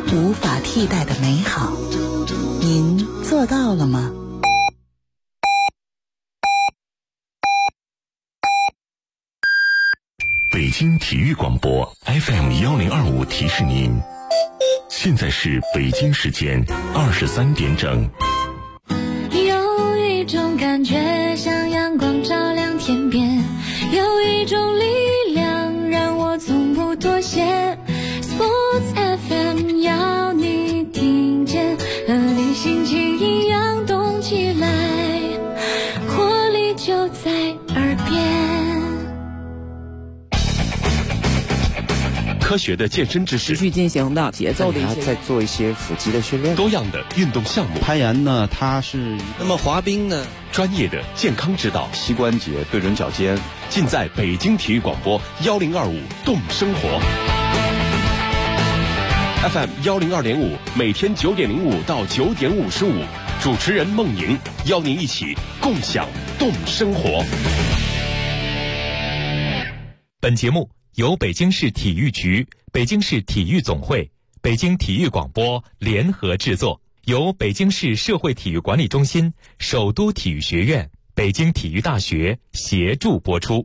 无法替代的美好，您做到了吗？ 北京体育广播 FM1025提示您，现在是北京时间23点整。 有一种感觉像阳光照亮天边，有一种力量让我从不妥协。 Sports FM 要你听见，和你心情一样动起来，活力就在耳边。 科学的健身知识， 持续进行的节奏的一些， 在做一些腹肌的训练， 多样的运动项目。 攀岩呢，它是那么滑冰呢， 专业的健康指导， 膝关节对准脚尖， 尽在北京体育广播1025动生活 FM 102.5，每天9点05到9点55，主持人孟莹邀您一起共享动生活。 本节目由北京市体育局、北京市体育总会、北京体育广播联合制作，由北京市社会体育管理中心、首都体育学院、北京体育大学协助播出。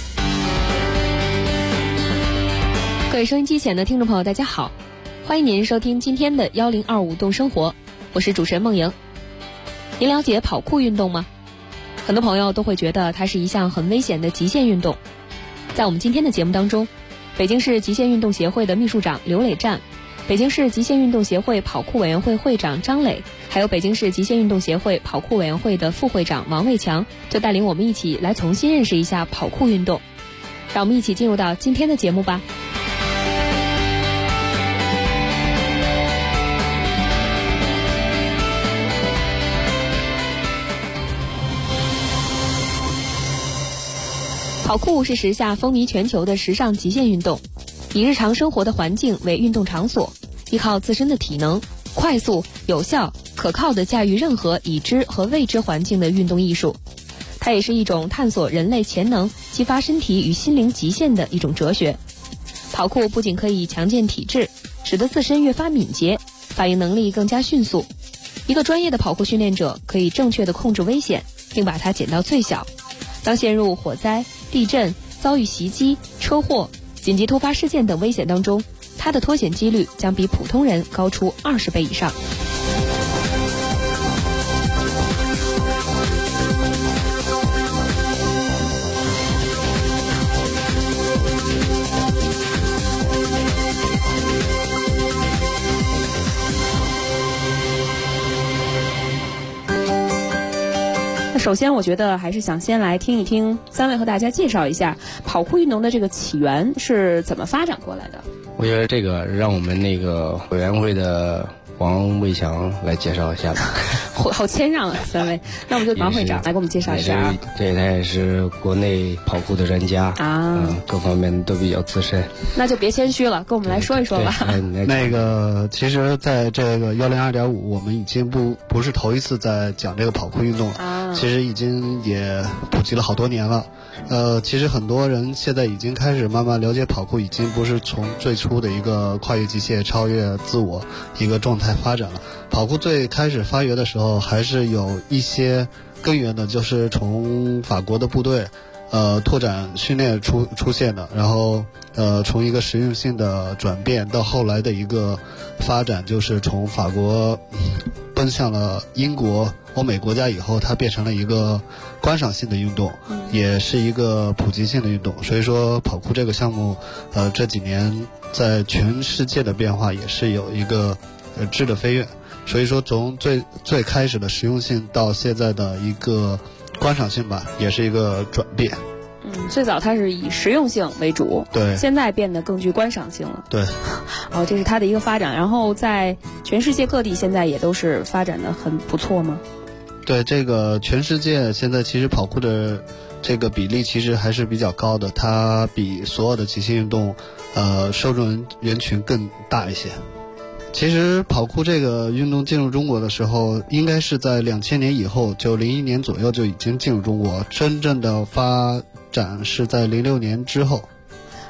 各位收音机前的听众朋友，大家好，欢迎您收听今天的1025动生活，我是主持人孟莹。您了解跑酷运动吗？很多朋友都会觉得它是一项很危险的极限运动。在我们今天的节目当中，北京市极限运动协会的秘书长刘磊战，北京市极限运动协会跑酷委员会会长张磊，还有北京市极限运动协会跑酷委员会的副会长王卫强，就带领我们一起来重新认识一下跑酷运动。让我们一起进入到今天的节目吧。跑酷是时下风靡全球的时尚极限运动，以日常生活的环境为运动场所，依靠自身的体能，快速、有效、可靠地驾驭任何已知和未知环境的运动艺术。它也是一种探索人类潜能、激发身体与心灵极限的一种哲学。跑酷不仅可以强健体质，使得自身越发敏捷，反应能力更加迅速。一个专业的跑酷训练者可以正确地控制危险，并把它减到最小。当陷入火灾、地震、遭遇袭击、车祸、紧急突发事件等危险当中，他的脱险几率将比普通人高出20倍以上。首先我觉得还是想先来听一听三位和大家介绍一下跑酷运动的这个起源是怎么发展过来的。 我觉得这个让我们那个委员会的王卫强来介绍一下吧。 好谦让啊，三位。那我们就王会长来给我们介绍一下啊。 对，他也是国内跑酷的专家啊，各方面都比较资深。 那就别谦虚了，跟我们来说一说吧。 那个，其实在这个102.5，我们已经不是头一次在讲这个跑酷运动了啊，其实已经也普及了好多年了。其实很多人现在已经开始慢慢了解跑酷，已经不是从最初的一个跨越极限、超越自我一个状态发展了。跑酷最开始发源的时候，还是有一些根源的，就是从法国的部队拓展训练出现的，然后从一个实用性的转变到后来的一个发展，就是从法国奔向了英国、欧美国家以后，它变成了一个观赏性的运动，也是一个普及性的运动。所以说跑酷这个项目这几年在全世界的变化也是有一个质的飞跃。所以说从最开始的实用性到现在的一个观赏性吧，也是一个转变。 最早它是以实用性为主， 对， 现在变得更具观赏性了， 对。 这是它的一个发展。然后在全世界各地现在也都是发展的很不错吗？ 对，这个全世界现在其实跑酷的这个比例其实还是比较高的，它比所有的极限运动受众人群更大一些。其实跑酷这个运动进入中国的时候，应该是在2000年以后，91年左右就已经进入中国，真正的发展是在06年之后。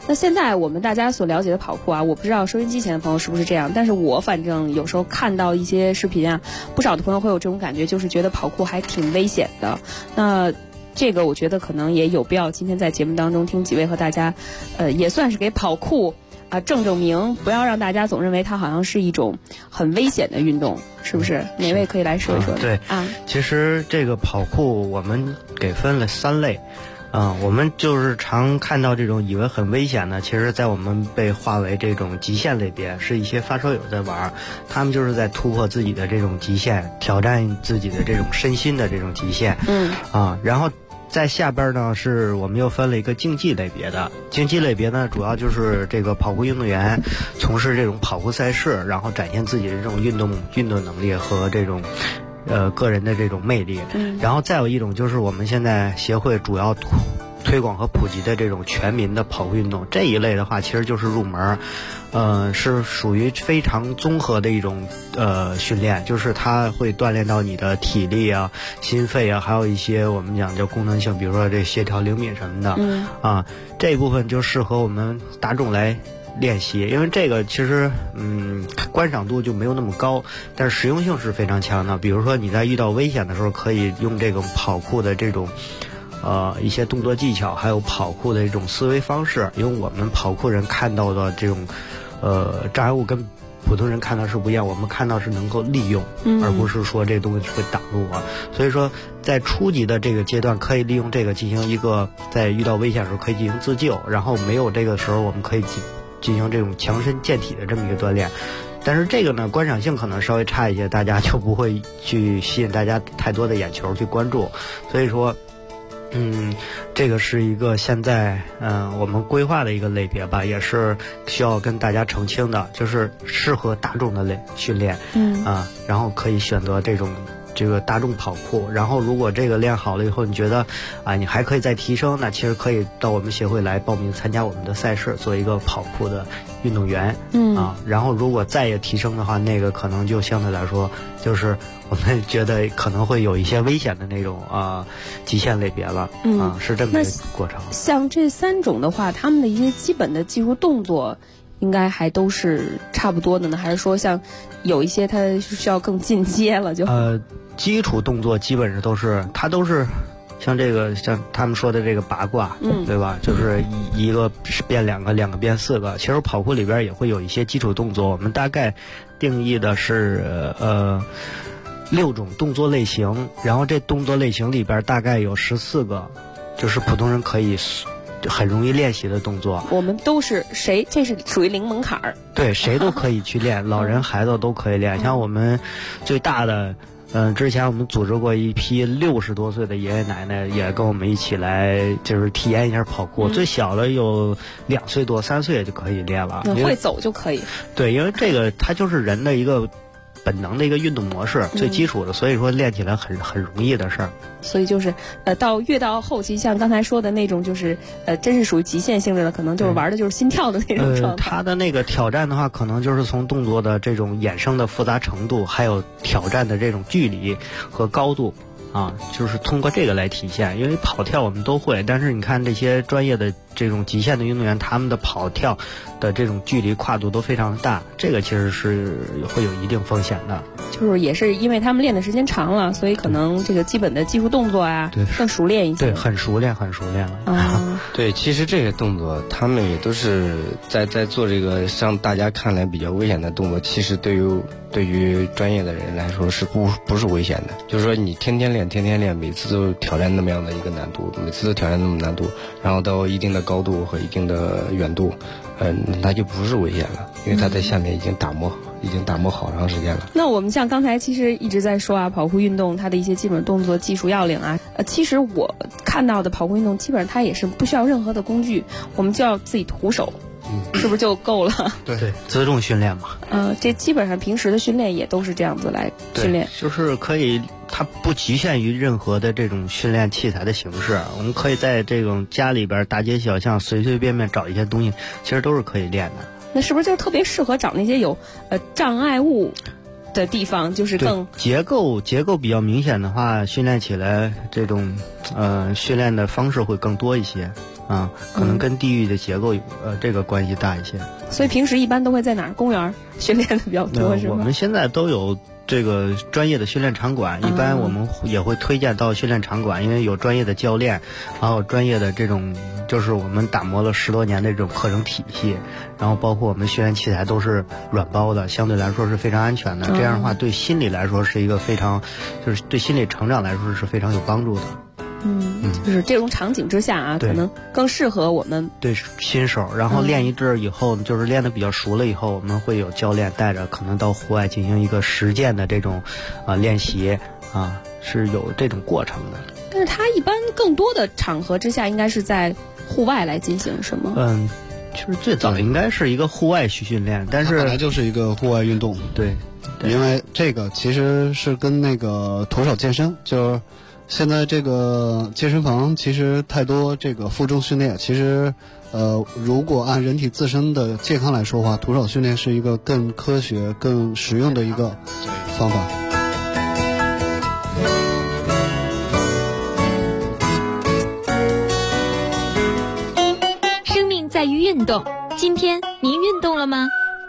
那现在我们大家所了解的跑酷啊，我不知道收音机前的朋友是不是这样，但是我反正有时候看到一些视频啊，不少的朋友会有这种感觉，就是觉得跑酷还挺危险的。那这个我觉得可能也有必要今天在节目当中听几位和大家，也算是给跑酷正名，不要让大家总认为它好像是一种很危险的运动，是不是？哪位可以来说一说？ 对其实这个跑酷我们给分了3类。我们就是常看到这种以为很危险的，其实在我们被划为这种极限类别，是一些发烧友在玩，他们就是在突破自己的这种极限，挑战自己的这种身心的这种极限。然后在下边呢，是我们又分了一个竞技类别的。竞技类别呢，主要就是这个跑酷运动员从事这种跑酷赛事，然后展现自己的这种运动能力和这种个人的这种魅力。然后再有一种就是我们现在协会主要推广和普及的这种全民的跑酷运动，这一类的话其实就是入门，是属于非常综合的一种训练，就是它会锻炼到你的体力啊、心肺啊，还有一些我们讲叫功能性，比如说这协调灵敏什么的。这一部分就适合我们大众来练习，因为这个其实观赏度就没有那么高，但是实用性是非常强的。比如说你在遇到危险的时候，可以用这种跑酷的这种一些动作技巧，还有跑酷的一种思维方式，因为我们跑酷人看到的这种障碍物跟普通人看到是不一样，我们看到是能够利用，而不是说这个东西会挡住我。所以说在初级的这个阶段，可以利用这个进行一个在遇到危险的时候可以进行自救，然后没有这个时候我们可以进行这种强身健体的这么一个锻炼。但是这个呢，观赏性可能稍微差一些，大家就不会去吸引大家太多的眼球去关注。所以说这个是一个现在我们规划的一个类别吧，也是需要跟大家澄清的，就是适合大众的训练。然后可以选择这个大众跑酷，然后如果这个练好了以后，你觉得你还可以再提升，那其实可以到我们协会来报名参加我们的赛事，做一个跑酷的运动员。然后如果再也提升的话，那个可能就相对来说就是我们觉得可能会有一些危险的那种极限类别了。是这么一个过程。 像这3种的话，他们的一些基本的技术动作应该还都是差不多的呢，还是说像有一些它需要更进阶了？ 基础动作基本上都是像他们说的这个拔挂，对吧？就是一个变2个，2个变4个。其实跑酷里边也会有一些基础动作，我们大概定义的是6种动作类型，然后这动作类型里边大概有14个，就是普通人可以很容易练习的动作。 我们都是这是属于零门槛儿， 对，谁都可以去练，老人孩子都可以练。像我们最大的之前我们组织过一批60多岁的爷爷奶奶，也跟我们一起来就是体验一下跑酷。最小的有2岁多、3岁就可以练了， 会走就可以。 对，因为这个它就是人的一个本能的一个运动模式，最基础的，所以说练起来很容易的事儿。 所以就是越到后期，像刚才说的那种，就是真是属于极限性质的，可能就是玩的就是心跳的那种状态。 他的那个挑战的话，可能就是从动作的这种衍生的复杂程度，还有挑战的这种距离和高度就是通过这个来体现。因为跑跳我们都会，但是你看这些专业的这种极限的运动员，他们的跑跳的这种距离跨度都非常大，这个其实是会有一定风险的。 就是也是因为他们练的时间长了，所以可能这个基本的技术动作更熟练一些。 对，很熟练了。 对，其实这个动作他们也都是在做这个让大家看来比较危险的动作，其实对于专业的人来说是不是危险的。就是说你天天练，每次都挑战那么样的一个难度，然后到一定的高度和一定的远度，那就不是危险了，因为它在下面已经打磨好长时间了。 那我们像刚才其实一直在说跑酷运动它的一些基本动作技术要领其实我看到的跑酷运动基本上它也是不需要任何的工具，我们就要自己徒手，是不是就够了？ 对，自重训练嘛。 这基本上平时的训练也都是这样子来训练。 就是可以，它不局限于任何的这种训练器材的形式，我们可以在这种家里边大街小巷随随便便找一些东西，其实都是可以练的。 那是不是就特别适合找那些有障碍物的地方，就是更结构比较明显的话，训练起来这种训练的方式会更多一些可能跟地域的结构这个关系大一些。 所以平时一般都会在哪儿？公园训练的比较多，是吗？ 我们现在都有这个专业的训练场馆，一般我们也会推荐到训练场馆，因为有专业的教练，还有专业的这种，就是我们打磨了10多年的这种课程体系，然后包括我们训练器材都是软包的，相对来说是非常安全的。这样的话，对心理来说是一个非常，就是对心理成长来说是非常有帮助的。 就是这种场景之下啊，可能更适合我们对新手。然后练一阵以后，就是练得比较熟了以后，我们会有教练带着，可能到户外进行一个实践的这种练习是有这种过程的。 但是它一般更多的场合之下，应该是在户外来进行，是吗？ 就是最早应该是一个户外训练，但是本来就是一个户外运动。 对， 因为这个其实是跟那个徒手健身，就是现在这个健身房其实太多这个负重训练，其实如果按人体自身的健康来说的话，徒手训练是一个更科学、更实用的一个方法。 生命在于运动，今天您运动了吗？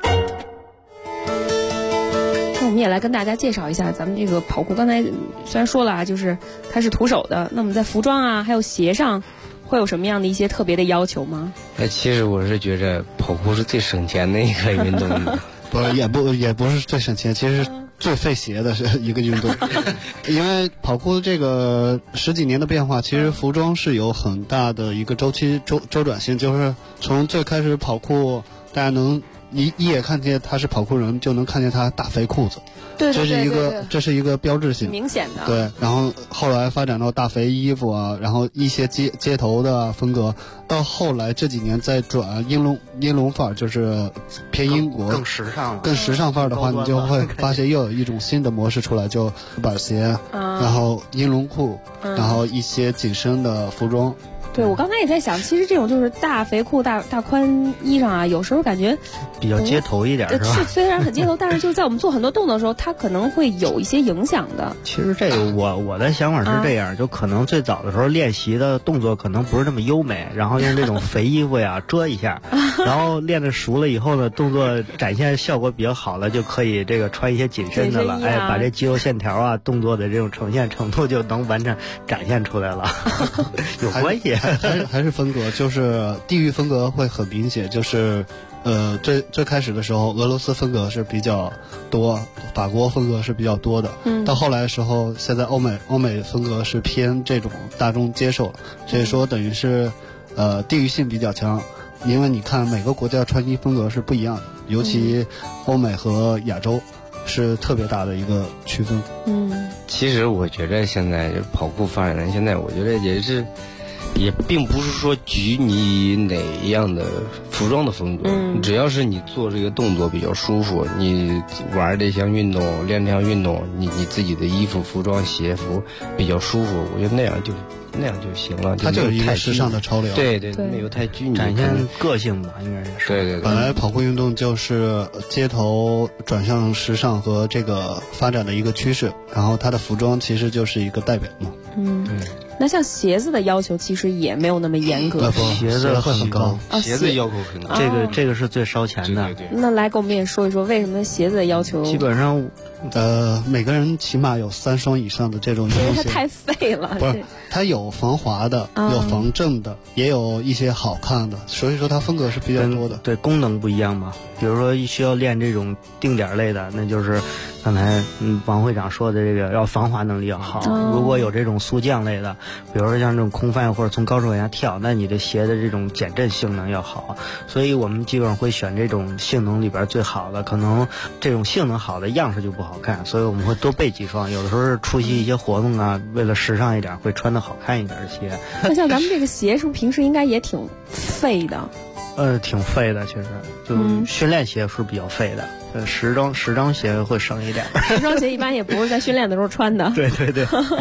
我们也来跟大家介绍一下咱们这个跑酷。刚才虽然说了啊，就是它是徒手的，那么在服装啊还有鞋上会有什么样的一些特别的要求吗？ 其实我是觉着跑酷是最省钱的一个运动的。 也不是最省钱，其实最费鞋的是一个运动。因为跑酷这个10几年的变化，其实服装是有很大的一个周转性，就是从最开始跑酷大家能一眼看见他是跑酷人，就能看见他大肥裤子， 对， 这是一个标志性， 明显的。 对，然后后来发展到大肥衣服啊，然后一些街头的风格，到后来这几年再转英伦范儿，就是偏英国更时尚了。 更时尚范儿的话，你就会发现又有一种新的模式出来，就板鞋，然后英伦裤，然后一些紧身的服装。 对，我刚才也在想，其实这种就是大肥裤、大宽衣裳啊，有时候感觉比较街头一点，是吧？ 是虽然很街头，但是就是在我们做很多动作的时候，它可能会有一些影响的。 其实这个我的想法是这样，就可能最早的时候练习的动作可能不是那么优美，然后用这种肥衣服呀遮一下，然后练得熟了以后呢，动作展现效果比较好了，就可以这个穿一些紧身的了，把这肌肉线条啊、动作的这种呈现程度就能完全展现出来了，有关系。 还是风格，就是地域风格会很明显，就是最开始的时候，俄罗斯风格是比较多，法国风格是比较多的。到后来的时候，现在欧美风格是偏这种大众接受了，所以说等于是地域性比较强。因为你看每个国家穿衣风格是不一样的，尤其欧美和亚洲是特别大的一个区分。 其实我觉得现在跑酷发展，现在我觉得也并不是说拘泥哪样的服装的风格，只要是你做这个动作比较舒服，你玩这项运动、练这项运动，你自己的衣服、服装、鞋服比较舒服，我觉得那样就行了。 它就是一个时尚的潮流， 对，没有太拘泥， 展现个性吧，应该是。 对。 本来跑酷运动就是街头转向时尚和这个发展的一个趋势，然后它的服装其实就是一个代表嘛。 那像鞋子的要求其实也没有那么严格， 鞋子会很高， 鞋子要求很高， 这个是最烧钱的。 对。 那来给我们也说一说为什么鞋子的要求？ 基本上， 每个人起码有3双以上的这种运动鞋。 它太废了。 不是，它有防滑的，有防震的，也有一些好看的，所以说它风格是比较多的。 对，功能不一样嘛。比如说需要练这种定点类的，那就是刚才王会长说的这个要防滑能力要好。如果有这种速降类的，比如说像这种空翻或者从高处往下跳，那你的鞋的这种减震性能要好。所以我们基本上会选这种性能里边最好的，可能这种性能好的样式就不好看，所以我们会多备几双。有的时候是出席一些活动啊，为了时尚一点，会穿得好看一点的鞋。 那像咱们这个鞋，是不是平时应该也挺废的？ 挺废的，其实就训练鞋是比较废的，时装鞋会省一点。 时装鞋一般也不是在训练的时候穿的。 对。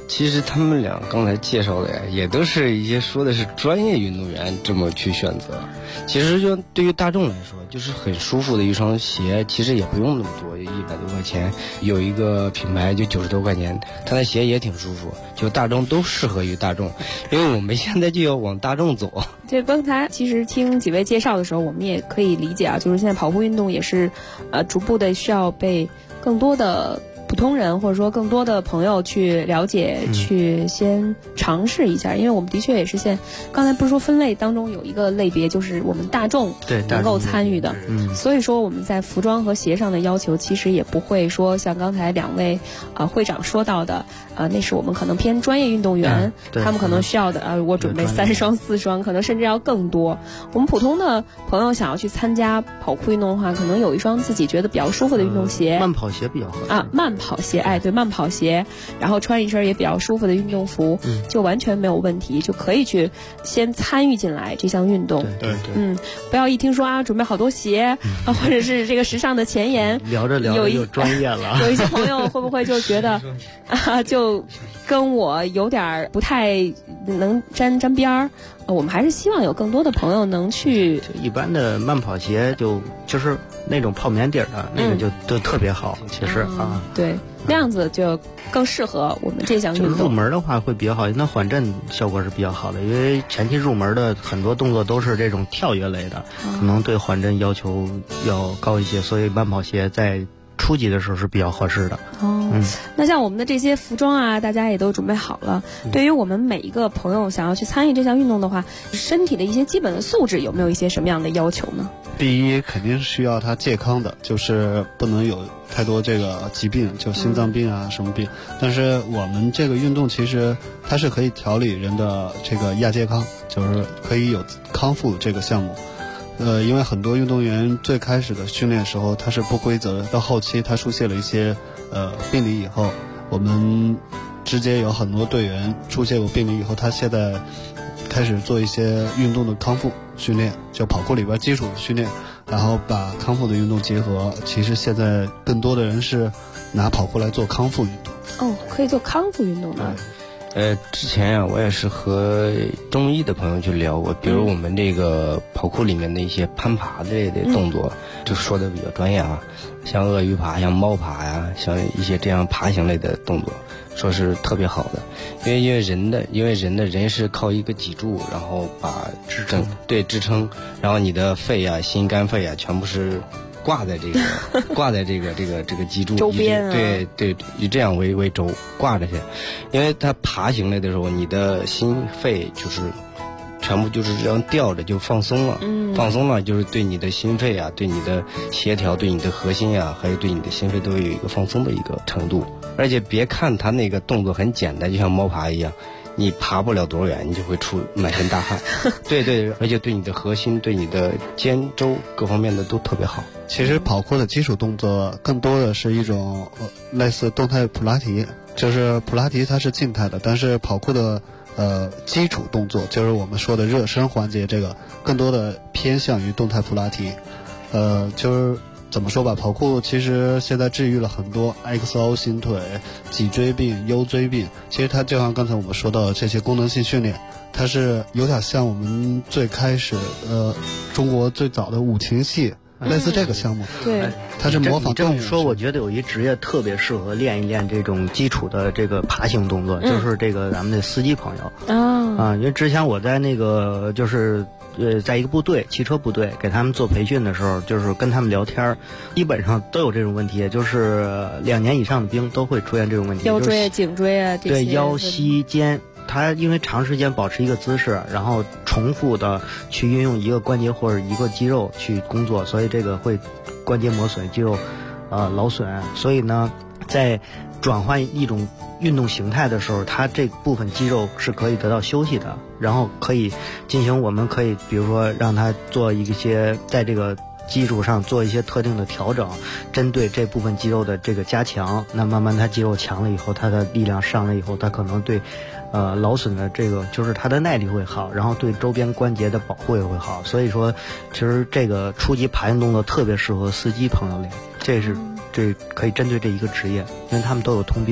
其实他们俩刚才介绍的呀，也都是一些说的是专业运动员这么去选择。其实就对于大众来说，就是很舒服的一双鞋，其实也不用那么多，100多块钱。有一个品牌就90多块钱，它的鞋也挺舒服，就大众都适合于大众，因为我们现在就要往大众走。 这刚才其实听几位介绍的时候，我们也可以理解啊，就是现在跑步运动也是，逐步的需要被更多的普通人或者说更多的朋友去了解，去先尝试一下，因为我们的确也是刚才不是说分类当中有一个类别就是我们大众能够参与的，所以说我们在服装和鞋上的要求其实也不会说像刚才2位会长说到的，那是我们可能偏专业运动员，他们可能需要的我准备3双4双，可能甚至要更多。我们普通的朋友想要去参加跑酷运动的话，可能有一双自己觉得比较舒服的运动鞋， 慢跑鞋比较合适慢跑鞋，对，慢跑鞋，然后穿一身也比较舒服的运动服，就完全没有问题，就可以去先参与进来这项运动。 对， 不要一听说准备好多鞋或者是这个时尚的前沿， 聊着就专业了。 有一些朋友会不会就觉得就跟我有点不太能沾边儿？我们还是希望有更多的朋友能去。 就一般的慢跑鞋就是那种泡棉底儿的，那个就特别好，其实对，那样子就更适合我们这项运动。 入门的话会比较好，那缓震效果是比较好的，因为前期入门的很多动作都是这种跳跃类的，可能对缓震要求要高一些，所以慢跑鞋在初级的时候是比较合适的。 那像我们的这些服装大家也都准备好了。对于我们每一个朋友想要去参与这项运动的话，身体的一些基本的素质有没有一些什么样的要求呢？ 第一，肯定是需要他健康的，就是不能有太多这个疾病，就心脏病什么病。但是我们这个运动其实它是可以调理人的这个亚健康，就是可以有康复这个项目。因为很多运动员最开始的训练时候他是不规则的，到后期他出现了一些病理以后，我们直接有很多队员出现过病理以后，他现在开始做一些运动的康复训练，就跑酷里边基础的训练，然后把康复的运动结合。其实现在更多的人是拿跑酷来做康复运动。 可以做康复运动的。 之前我也是和中医的朋友去聊过，比如我们这个跑酷里面的一些攀爬之类的动作，就说的比较专业像鳄鱼爬、像猫爬像一些这样爬行类的动作，说是特别好的。因为人是靠一个脊柱，然后把支撑，然后你的肺心肝肺全部是挂在这个脊柱周边对，以这样为轴挂着去。因为它爬行类的时候，你的心肺就是全部就是这样吊着就放松了，放松了就是对你的心肺对你的协调，对你的核心还有对你的心肺都有一个放松的一个程度。而且别看它那个动作很简单，就像猫爬一样，你爬不了多远，你就会出满身大汗。对，而且对你的核心、对你的肩周各方面的都特别好。 其实跑酷的基础动作更多的是一种类似动态普拉提，就是普拉提它是静态的，但是跑酷的基础动作就是我们说的热身环节，这个更多的偏向于动态普拉提。就是怎么说吧，跑酷其实现在治愈了很多 XO 型腿、脊椎病、腰椎病。其实它就像刚才我们说到的这些功能性训练，它是有点像我们最开始中国最早的五禽戏，类似这个项目。 对， 它是模仿动物。 说我觉得有一职业特别适合练一练这种基础的这个爬行动作，就是这个咱们的司机朋友。因为之前我在那个就是在一个部队，汽车部队给他们做培训的时候，就是跟他们聊天，基本上都有这种问题，就是2年以上的兵都会出现这种问题， 腰椎、颈椎这些。 对，腰、膝、肩。他因为长时间保持一个姿势，然后重复的去运用一个关节或者一个肌肉去工作，所以这个会关节磨损、肌肉劳损。所以呢，在转换一种运动形态的时候，它这部分肌肉是可以得到休息的，然后可以进行，我们可以比如说让它做一些在这个基础上做一些特定的调整，针对这部分肌肉的这个加强。那慢慢它肌肉强了以后，它的力量上来以后，它可能对劳损的这个就是它的耐力会好，然后对周边关节的保护也会好。所以说其实这个初级爬行动作特别适合司机朋友练，这可以针对这一个职业，因为他们都有通病嘛。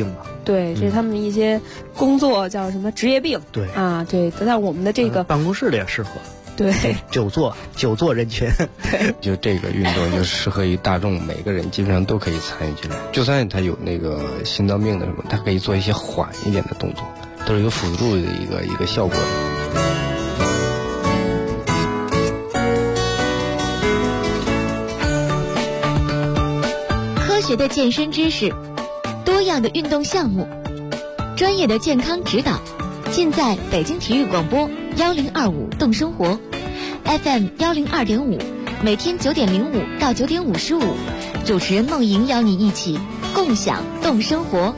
对，这是他们一些工作叫什么职业病。 对啊，对，但我们的这个办公室里也适合。 对， 久坐人群。 对， 就这个运动就适合于大众，每个人基本上都可以参与进来。就算他有那个心脏病的什么，他可以做一些缓一点的动作，都是有辅助的一个效果的。 科学的健身知识，多样的运动项目，专业的健康指导，尽在北京体育广播1025动生活 FM 102.5，每天9点05到9点55，主持人梦莹邀你一起共享动生活。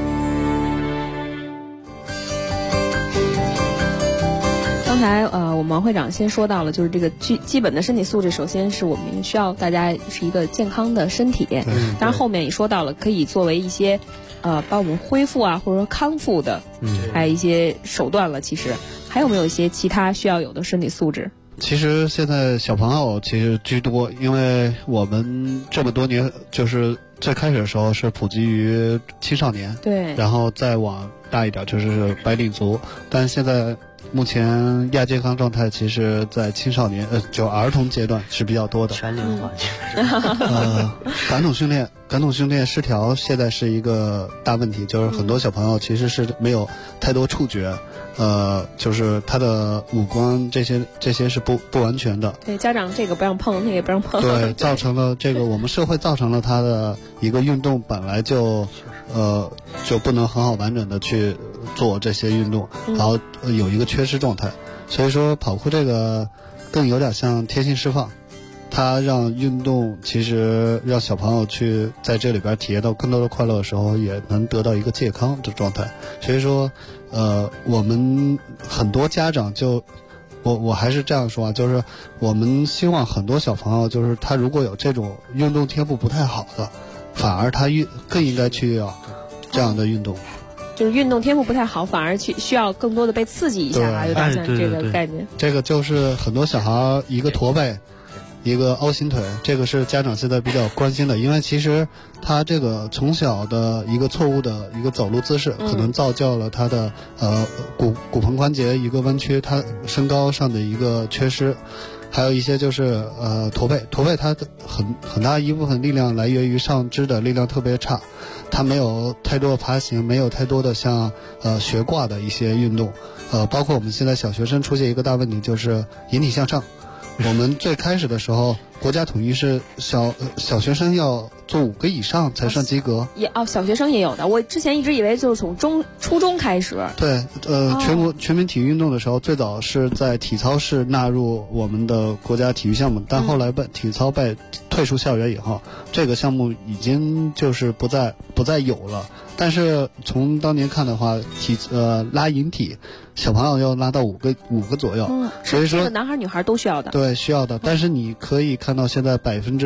刚才我们王会长先说到了，就是这个基本的身体素质，首先是我们需要大家是一个健康的身体，当然后面也说到了可以作为一些帮我们恢复啊或者说康复的还有一些手段了。其实还有没有一些其他需要有的身体素质？ 其实现在小朋友其实居多，因为我们这么多年就是最开始的时候是普及于青少年， 对， 然后再往大一点就是白领族，但现在目前亚健康状态其实在青少年就儿童阶段是比较多的。 全龄化感统训练失调现在是一个大问题，就是很多小朋友其实是没有太多触觉，就是他的五官这些是不完全的。 对，家长这个不让碰，那个不让碰。 对，造成了这个我们社会造成了他的一个运动本来就不能很好完整的去做这些运动，然后有一个缺失状态。所以说跑酷这个更有点像天性释放，它让运动其实让小朋友去在这里边体验到更多的快乐的时候，也能得到一个健康的状态。所以说我们很多家长就我还是这样说啊，就是我们希望很多小朋友就是他如果有这种运动天赋不太好的，反而他更应该去这样的运动。 就是运动天赋不太好，反而需要更多的被刺激一下啊，有点像这个概念。 这个就是很多小孩一个驼背，一个凹心腿，这个是家长现在比较关心的，因为其实他这个从小的一个错误的一个走路姿势，可能造就了他的骨盆关节一个弯曲，他身高上的一个缺失。还有一些就是驼背它很大一部分力量来源于上肢的力量特别差，它没有太多的爬行，没有太多的像悬挂的一些运动，包括我们现在小学生出现一个大问题就是引体向上。我们最开始的时候，国家统一是小学生要做5个以上才算及格。 小学生也有的，我之前一直以为就是从初中开始。 对，全民体育运动的时候，最早是在体操是纳入我们的国家体育项目，但后来体操被退出校园以后，这个项目已经就是不再有了。但是从当年看的话，拉引体，小朋友要拉到5个左右，所以说这个男孩女孩都需要的。 对，需要的。但是你可以看到，现在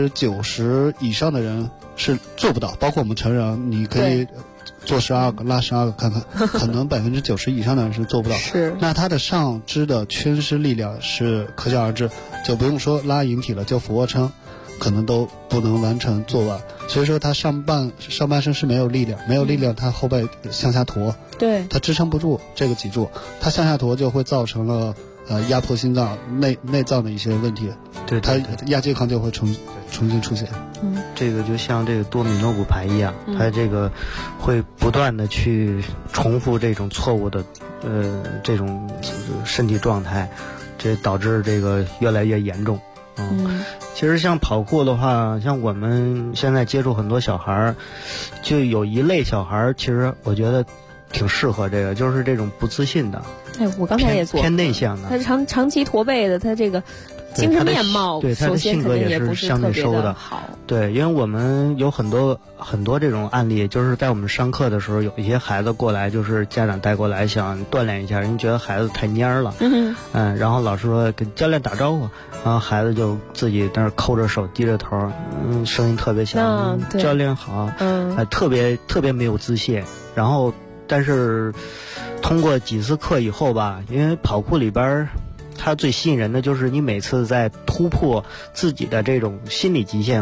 90%以上的人是做不到，包括我们成人，你可以做12个拉12个看看，可能90%以上的人是做不到。 是。 那他的上肢的缺失力量是可想而知，就不用说拉引体了，就俯卧撑可能都不能完成做完。所以说他上半身是没有力量，他后背向下驼， 对， 他支撑不住这个脊柱，他向下驼就会造成了压迫心脏内脏的一些问题， 对， 他亚健康就会重新出现。 这个就像这个多米诺骨牌一样，它这个会不断的去重复这种错误的这种身体状态，这导致这个越来越严重。其实像跑酷的话，像我们现在接触很多小孩，就有一类小孩，其实我觉得挺适合这个，就是这种不自信的。 我刚才也做偏内向的， 他是长期驼背的，他这个精神面貌对他的性格也是相对收的好。 对，因为我们有很多这种案例，就是在我们上课的时候，有一些孩子过来，就是家长带过来想锻炼一下，人觉得孩子太蔫了，然后老师说跟教练打招呼，然后孩子就自己在那抠着手低着头，声音特别小，教练好，特别没有自信。然后但是通过几次课以后吧，因为跑酷里边它最吸引人的就是你每次在突破自己的这种心理极限，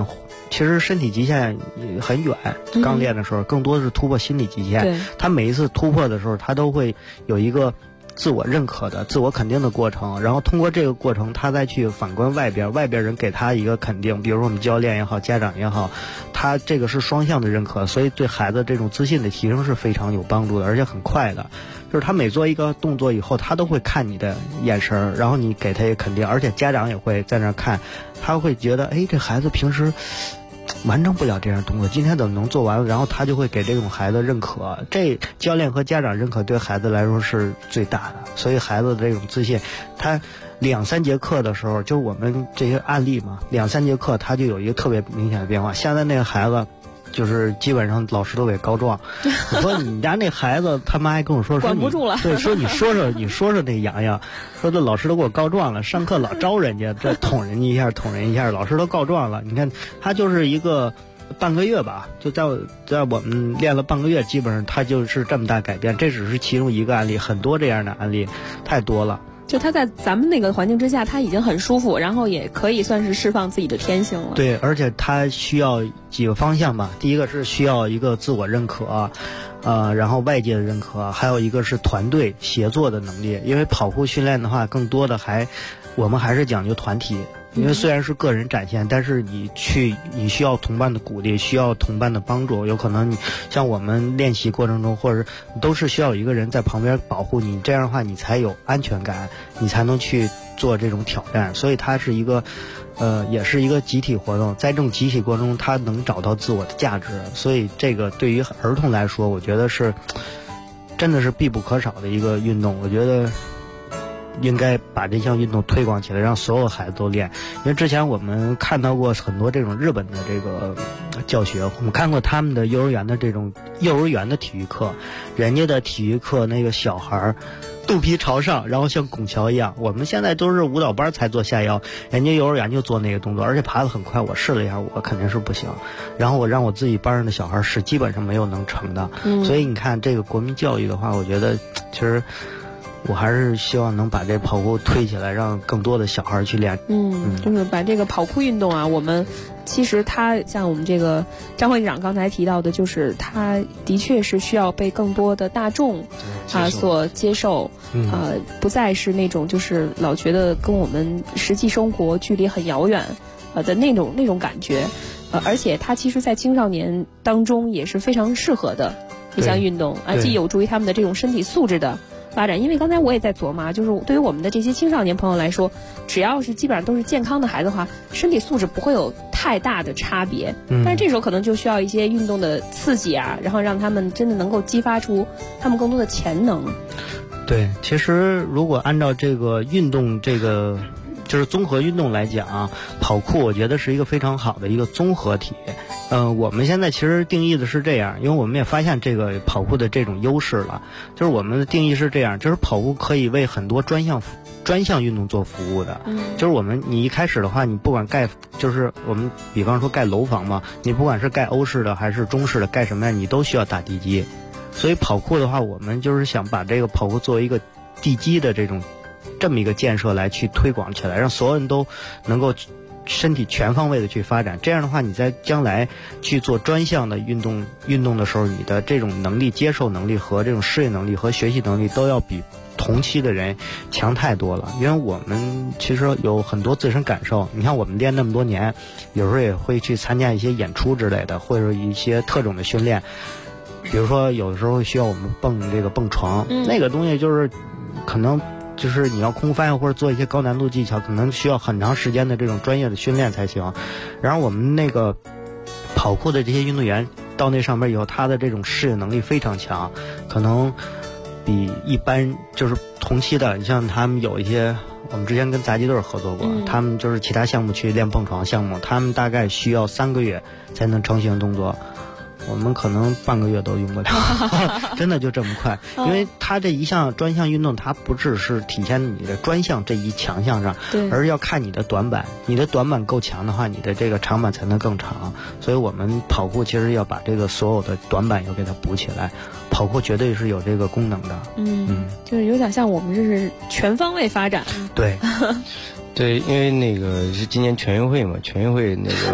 其实身体极限很远，刚练的时候更多的是突破心理极限。他每一次突破的时候，他都会有一个自我认可的、自我肯定的过程，然后通过这个过程，他再去反观外边人给他一个肯定，比如说我们教练也好，家长也好，他这个是双向的认可，所以对孩子这种自信的提升是非常有帮助的，而且很快的。就是他每做一个动作以后，他都会看你的眼神，然后你给他一个肯定，而且家长也会在那看，他会觉得，哎，这孩子平时完成不了这样动作，今天怎么能做完了？然后他就会给这种孩子认可，这教练和家长认可对孩子来说是最大的，所以孩子的这种自信，他2-3节课的时候，就是我们这些案例嘛，2-3节课他就有一个特别明显的变化。现在那个孩子就是基本上老师都给告状，我说你家那孩子，他妈还跟我说管不住了， 对，说你说说那洋洋，说这老师都给我告状了，上课老招人家，这捅人一下，老师都告状了。你看他就是一个半个月吧，就在我们练了半个月，基本上他就是这么大改变。这只是其中一个案例，很多这样的案例太多了。 就他在咱们那个环境之下，他已经很舒服，然后也可以算是释放自己的天性了。 对，而且他需要几个方向吧。第一个是需要一个自我认可，然后外界的认可，还有一个是团队协作的能力。因为跑酷训练的话，更多的我们还是讲究团体。因为虽然是个人展现，但是你需要同伴的鼓励，需要同伴的帮助。有可能你像我们练习过程中，或者都是需要有一个人在旁边保护你，这样的话你才有安全感，你才能去做这种挑战。所以它是一个也是一个集体活动，在这种集体过程中他能找到自我的价值。所以这个对于儿童来说，我觉得是真的是必不可少的一个运动。我觉得应该把这项运动推广起来，让所有孩子都练。因为之前我们看到过很多这种日本的这个教学，我们看过他们的幼儿园的这种幼儿园的体育课，人家的体育课那个小孩肚皮朝上，然后像拱桥一样。我们现在都是舞蹈班才做下腰，人家幼儿园就做那个动作，而且爬得很快。我试了一下，我肯定是不行。然后我让我自己班上的小孩试，基本上没有能成的。所以你看这个国民教育的话，我觉得其实我还是希望能把这跑酷推起来，让更多的小孩去练。 就是把这个跑酷运动啊，我们其实它像我们这个张会长刚才提到的，就是它的确是需要被更多的大众所接受，不再是那种就是老觉得跟我们实际生活距离很遥远的那种感觉，而且它其实在青少年当中也是非常适合的一项运动既有助于他们的这种身体素质的发展。因为刚才我也在琢磨，就是对于我们的这些青少年朋友来说，只要是基本上都是健康的孩子的话，身体素质不会有太大的差别。但是这时候可能就需要一些运动的刺激啊，然后让他们真的能够激发出他们更多的潜能。 对，其实如果按照这个运动这个就是综合运动来讲，跑酷我觉得是一个非常好的一个综合体。我们现在其实定义的是这样，因为我们也发现这个跑酷的这种优势了，就是我们的定义是这样，就是跑酷可以为很多专项运动做服务的。就是你一开始的话，你不管就是我们比方说盖楼房嘛，你不管是盖欧式的还是中式的，盖什么样你都需要打地基。所以跑酷的话，我们就是想把这个跑酷作为一个地基的这么一个建设来去推广起来，让所有人都能够身体全方位的去发展。这样的话，你在将来去做专项的运动的时候，你的这种能力、接受能力和这种适应能力和学习能力都要比同期的人强太多了。因为我们其实有很多自身感受，你看我们练那么多年，有时候也会去参加一些演出之类的，或者一些特种的训练。比如说有的时候需要我们蹦床，那个东西就是可能就是你要空翻或者做一些高难度技巧，可能需要很长时间的这种专业的训练才行。然后我们那个跑酷的这些运动员到那上面以后，他的这种适应能力非常强，可能比一般就是同期的，你像他们有一些我们之前跟杂技队合作过，他们就是其他项目去练蹦床项目，他们大概需要3个月才能成型动作，我们可能半个月都用不了真的就这么快。因为它这一项专项运动，它不只是体现你的专项这一强项上，而是要看你的短板，你的短板够强的话，你的这个长板才能更长。所以我们跑酷其实要把这个所有的短板要给它补起来，跑酷绝对是有这个功能的。 就是有点像我们这是全方位发展。 对对，因为那个是今年全运会嘛，全运会那个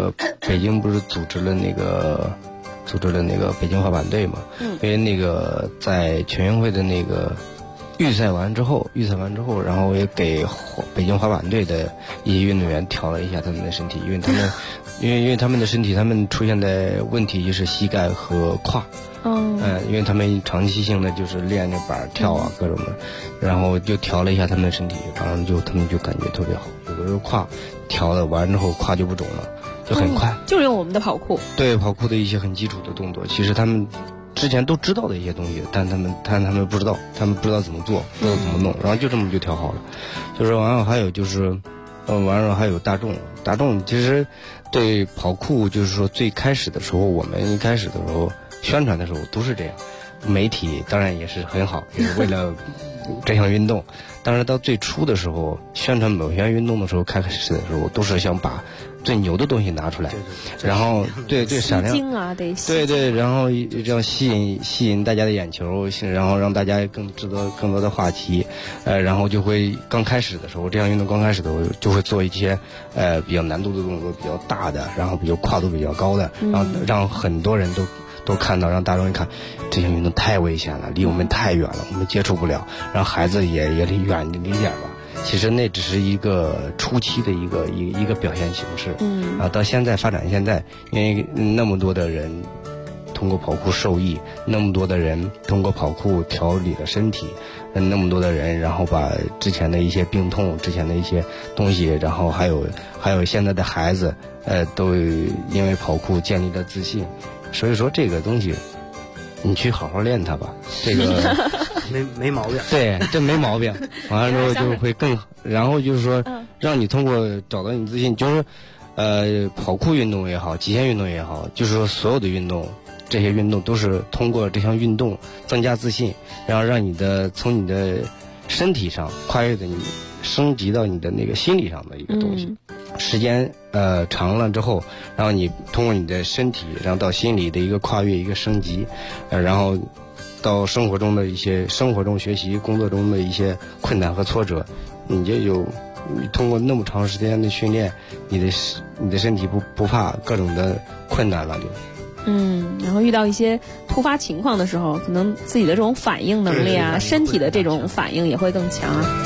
北京不是组织了那个北京滑板队嘛，因为那个在全运会的那个预赛完之后，然后也给北京滑板队的一些运动员调了一下他们的身体，因为他们的身体他们出现的问题就是膝盖和胯。因为他们长期性的就是练那板跳啊各种的，然后就调了一下他们的身体，然后他们就感觉特别好。有的时候胯调了完之后胯就不肿了，就很快。 就是用我们的跑酷。 对，跑酷的一些很基础的动作，其实他们之前都知道的一些东西，但他们不知道，他们不知道怎么做，不知道怎么弄，然后就这么就调好了。就是完了还有就是还有大众其实对跑酷就是说最开始的时候，我们一开始的时候宣传的时候都是这样，媒体当然也是很好，也是为了这项运动。但是到最初的时候，宣传某项运动的时候，开始的时候都是想把最牛的东西拿出来，然后对闪亮对，然后这样吸引大家的眼球，然后让大家更多的话题，然后就会刚开始的时候，这项运动刚开始的时候就会做一些比较难度的动作，比较大的，然后比较跨度比较高的，然后让很多人都看到，让大众一看，这项运动太危险了，离我们太远了，我们接触不了，让孩子也离远一点吧。其实那只是一个初期的一个表现形式，到现在发展现在，因为那么多的人通过跑酷受益，那么多的人通过跑酷调理了身体，那么多的人，然后把之前的一些病痛、之前的一些东西，然后还有现在的孩子，都因为跑酷建立了自信。所以说这个东西，你去好好练它吧，这个没毛病。 对，这没毛病。完了之后就会更，然后就是说，让你通过找到你自信，就是跑酷运动也好，极限运动也好，就是说所有的运动，这些运动都是通过这项运动增加自信，然后让你从你的身体上跨越的你升级到你的那个心理上的一个东西。时间长了之后，然后你通过你的身体，然后到心理的一个跨越，一个升级，然后到生活中学习、工作中的一些困难和挫折，你通过那么长时间的训练，你的身体不怕各种的困难了就。 然后遇到一些突发情况的时候，可能自己的这种反应能力啊，身体的这种反应也会更强啊。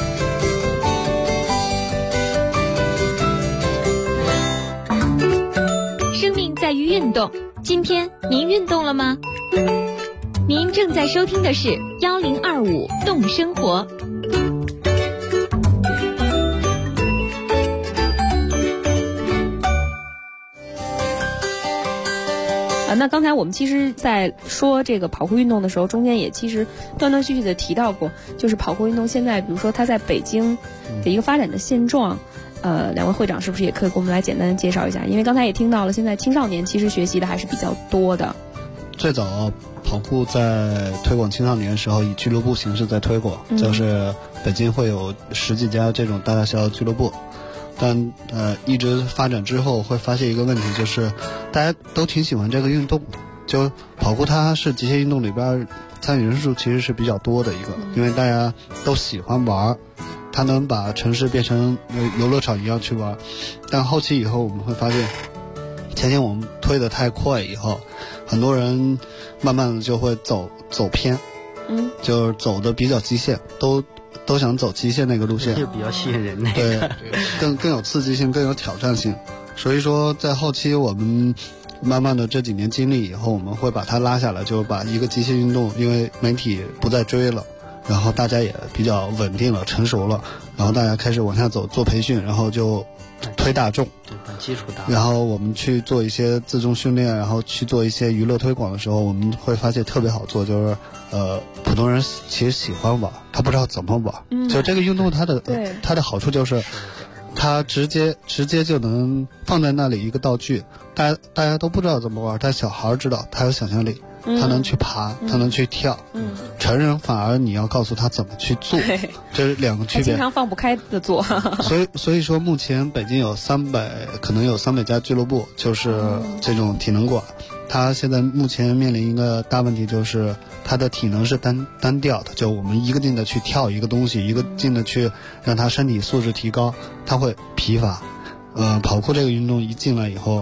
生命在于运动，今天您运动了吗？您正在收听的是1025动生活。 那刚才我们其实在说这个跑酷运动的时候，中间也其实断断续续的提到过，就是跑酷运动现在比如说它在北京的一个发展的现状，两位会长是不是也可以给我们来简单的介绍一下？因为刚才也听到了，现在青少年其实学习的还是比较多的。 最早跑酷在推广青少年的时候，以俱乐部形式在推广，就是北京会有10几家这种大大小小俱乐部。但一直发展之后会发现一个问题，就是大家都挺喜欢这个运动，就跑酷它是极限运动里边参与人数其实是比较多的一个，因为大家都喜欢玩，它能把城市变成游乐场一样去玩。但后期以后我们会发现，前天我们推得太快以后，很多人慢慢的就会走偏，就是走的比较极限，都想走极限那个路线， 就比较吸引人那个，对，更有刺激性，更有挑战性。所以说在后期我们慢慢的这几年经历以后，我们会把它拉下来，就把一个极限运动，因为媒体不再追了，然后大家也比较稳定了，成熟了，然后大家开始往下走，做培训，然后就推大众， 基础大， 然后我们去做一些自重训练，然后去做一些娱乐推广的时候，我们会发现特别好做，就是普通人其实喜欢玩，他不知道怎么玩，就这个运动它的好处就是它直接就能放在那里一个道具，大家都不知道怎么玩，但小孩知道，他有想象力，他能去爬，他能去跳，成人反而你要告诉他怎么去做，这是两个区别， 经常放不开的做。 所以说目前北京可能有300家俱乐部，就是这种体能馆，它现在目前面临一个大问题，就是它的体能是单调的，就我们一个劲的去跳一个东西，一个劲的去让他身体素质提高，他会疲乏。跑酷这个运动一进来以后，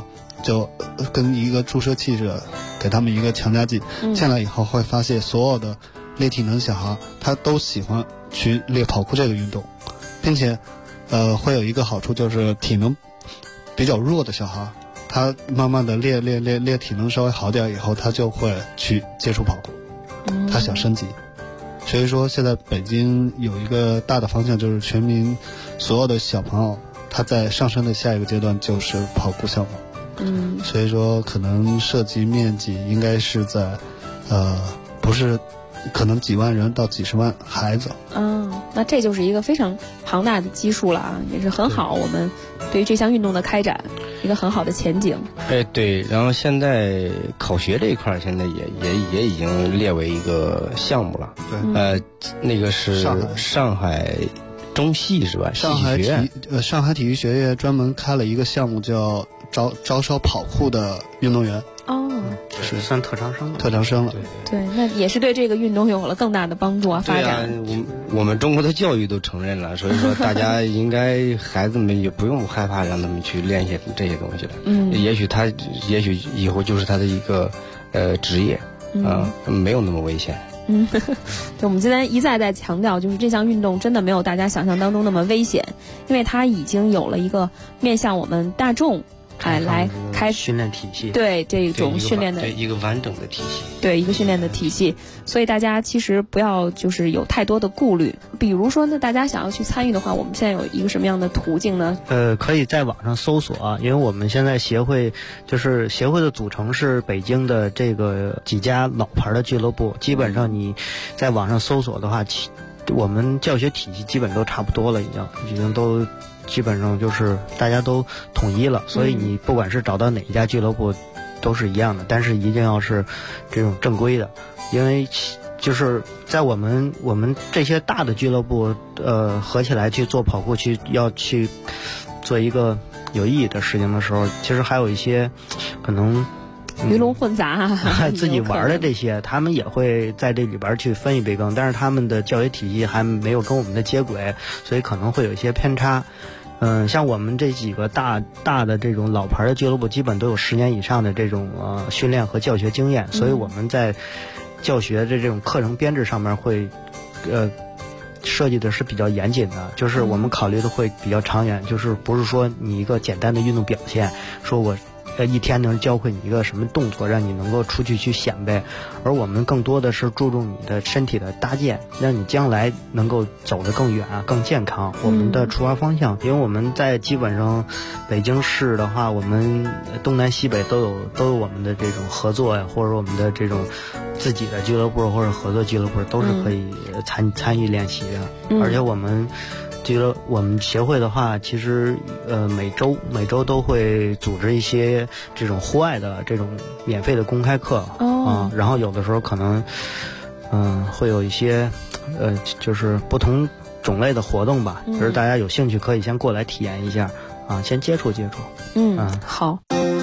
就跟一个注射器似的，给他们一个强加剂。进来以后会发现，所有的练体能小孩他都喜欢去练跑酷这个运动，并且会有一个好处，就是体能比较弱的小孩，他慢慢的练体能稍微好点以后，他就会去接触跑酷，他想升级。所以说现在北京有一个大的方向，就是全民所有的小朋友他在上升的下一个阶段就是跑酷项目。所以说可能涉及面积应该是在不是可能几万人到几十万孩子。 那这就是一个非常庞大的基数了啊，也是很好，我们对于这项运动的开展一个很好的前景。 对，然后现在考学这一块现在也已经列为一个项目了。 对， 那个是上海中戏是吧？ 上海体育学院专门开了一个项目，叫招收跑酷的运动员。 是算特长生了。 对，那也是对这个运动有了更大的帮助啊，发展。 我们中国的教育都承认了，所以说大家应该孩子们也不用害怕让他们去练些这些东西了。也许以后就是他的一个职业没有那么危险。 就我们今天一再强调，就是这项运动真的没有大家想象当中那么危险，因为它已经有了一个面向我们大众来开训练体系， 对这种训练的一个完整的体系， 对一个训练的体系，所以大家其实不要就是有太多的顾虑。比如说呢，大家想要去参与的话，我们现在有一个什么样的途径呢？ 可以在网上搜索，因为我们现在协会的组成是北京的这个几家老牌的俱乐部，基本上你在网上搜索的话，我们教学体系基本都差不多了，已经都。基本上就是大家都统一了，所以你不管是找到哪一家俱乐部都是一样的，但是一定要是这种正规的，因为就是在我们这些大的俱乐部合起来去做跑酷，要去做一个有意义的事情的时候，其实还有一些可能鱼龙混杂自己玩的这些，他们也会在这里边去分一杯羹，但是他们的教育体系还没有跟我们的接轨，所以可能会有一些偏差。像我们这几个大的这种老牌的俱乐部，基本都有10年以上的这种训练和教学经验，所以我们在教学的这种课程编制上面会设计的是比较严谨的，就是我们考虑的会比较长远，就是不是说你一个简单的运动表现，说我一天能教会你一个什么动作，让你能够出去去显摆，而我们更多的是注重你的身体的搭建，让你将来能够走得更远更健康。我们的出发方向，因为我们在基本上北京市的话，我们东南西北都有我们的这种合作呀，或者我们的这种自己的俱乐部或者合作俱乐部都是可以参与练习的。而且我们协会的话，其实每周都会组织一些这种户外的这种免费的公开课然后有的时候可能会有一些就是不同种类的活动吧，就是大家有兴趣可以先过来体验一下先接触。 好。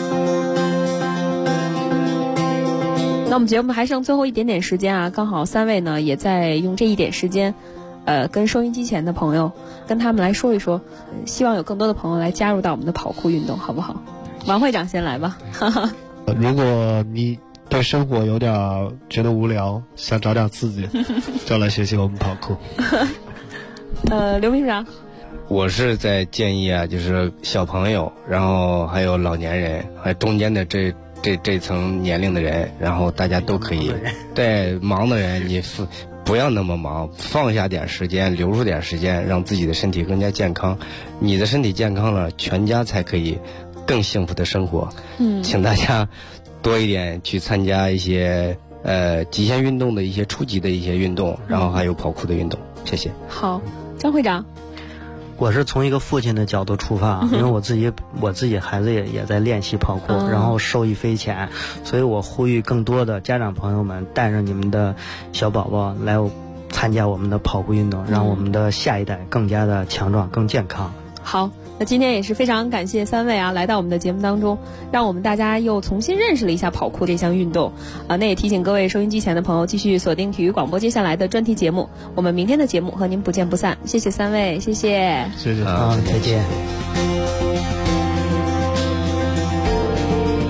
那我们节目还剩最后一点点时间刚好3位呢也在用这一点时间跟收音机前的朋友跟他们来说一说，希望有更多的朋友来加入到我们的跑酷运动，好不好？王会长先来吧。 如果你对生活有点觉得无聊，想找点刺激，就来学习我们跑酷。 刘秘书长， 我是在建议就是小朋友，然后还有老年人，还有中间的这层年龄的人，然后大家都可以。对，忙的人你不要那么忙，放下点时间，留出点时间，让自己的身体更加健康。你的身体健康了，全家才可以更幸福的生活。请大家多一点去参加一些极限运动的一些初级的一些运动，然后还有跑酷的运动。谢谢。 好，张会长。 我是从一个父亲的角度出发，因为我自己孩子也在练习跑酷，然后受益匪浅，所以我呼吁更多的家长朋友们带着你们的小宝宝来参加我们的跑酷运动，让我们的下一代更加的强壮、更健康。 好，那今天也是非常感谢3位来到我们的节目当中，让我们大家又重新认识了一下跑酷这项运动那也提醒各位收音机前的朋友继续锁定体育广播接下来的专题节目，我们明天的节目和您不见不散。谢谢3位，谢谢， 谢谢， 再见。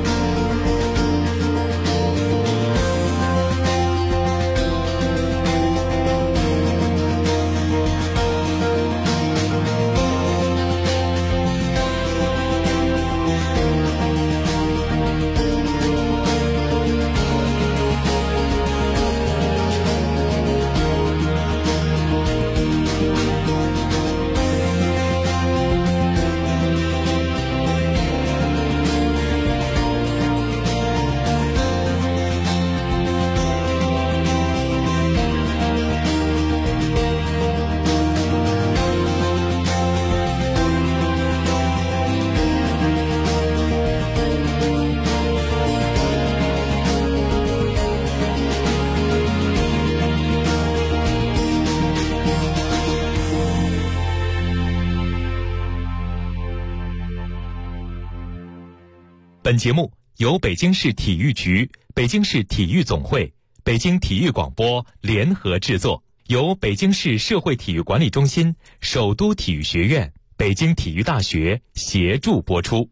本节目由北京市体育局、北京市体育总会、北京体育广播联合制作，由北京市社会体育管理中心、首都体育学院、北京体育大学协助播出。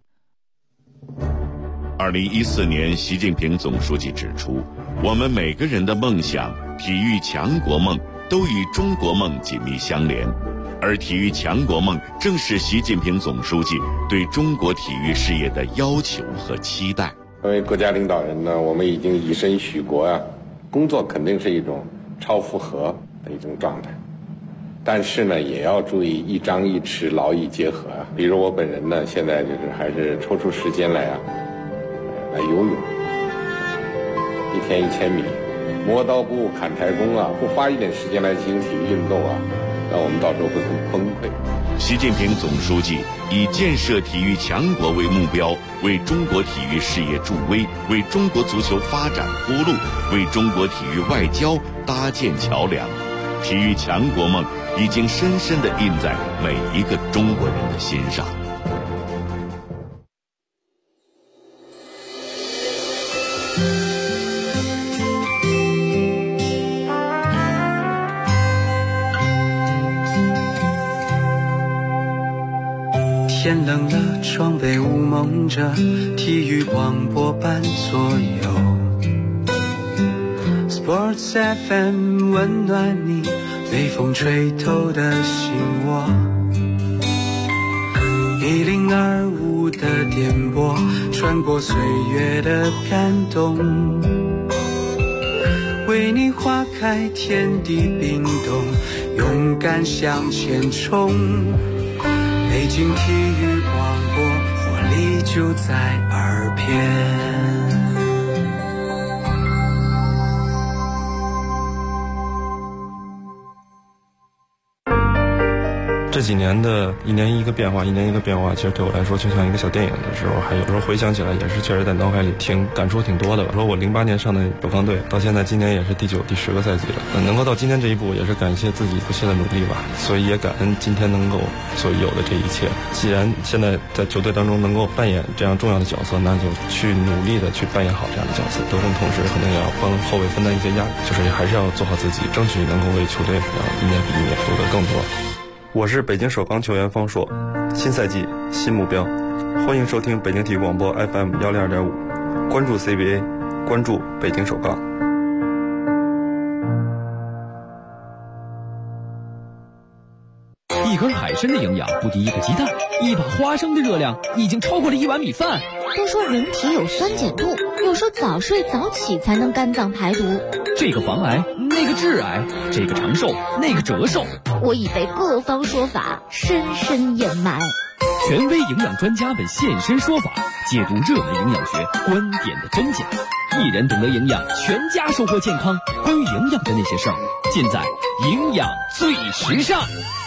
2014年，习近平总书记指出，我们每个人的梦想、体育强国梦都与中国梦紧密相连，而体育强国梦正是习近平总书记对中国体育事业的要求和期待。 作为国家领导人呢，我们已经以身许国啊，工作肯定是一种超负荷的一种状态，但是呢，也要注意一张一弛，劳逸结合啊。比如我本人呢，现在还是抽出时间来游泳，一天1000米，磨刀不误砍柴工啊，不花一点时间来进行体育运动啊，那我们到时候会很崩溃。 习近平总书记以建设体育强国为目标，为中国体育事业助威，为中国足球发展铺路，为中国体育外交搭建桥梁。体育强国梦已经深深地印在每一个中国人的心上。 天冷了，窗被雾蒙着，体育广播伴左右。Sports FM 温暖你被风吹透的心窝。1025的电波穿过岁月的感动，为你划开天地冰冻，勇敢向前冲。北京体育广播，活力就在耳边。 这几年的一年一个变化，其实对我来说就像一个小电影的时候，还有时候回想起来也是确实在脑海里感触挺多的吧。说我08年上的北方队，到现在今年也是第9、第10个赛季了，能够到今天这一步，也是感谢自己不懈的努力吧。所以也感恩今天能够所有的这一切。既然现在在球队当中能够扮演这样重要的角色，那就去努力的去扮演好这样的角色。得分同时可能也要帮后卫分担一些压力，就是还是要做好自己，争取能够为球队一年比一年夺得更多。我是北京首钢球员方硕，新赛季新目标，欢迎收听北京体育广播 FM 102.5，关注 CBA， 关注北京首钢。 一根海参的营养不敌一个鸡蛋，一把花生的热量已经超过了1碗米饭。 都说人体有酸碱度，有说早睡早起才能肝脏排毒， 这个防癌，那个致癌，这个长寿，那个折寿。 我已被各方说法深深掩埋。 权威营养专家们现身说法，解读热门营养学观点的真假。一人懂得营养，全家收获健康。关于营养的那些事儿，尽在营养最时尚。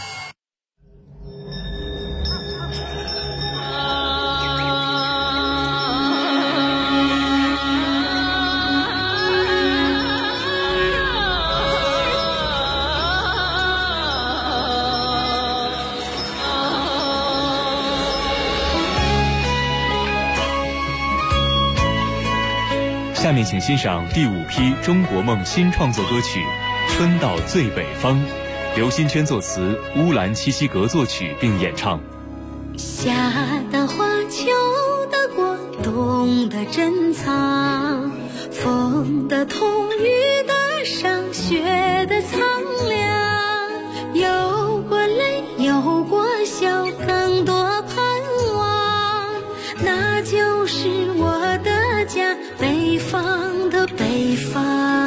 下面请欣赏第5批中国梦新创作歌曲《春到最北方》，刘新娟作词，乌兰七西格作曲并演唱。 夏的花，秋的果，冬的珍藏，风的痛，雨的伤，雪的苍凉，有过泪，有过笑，更多盼望，那就是我的家，北方的北方。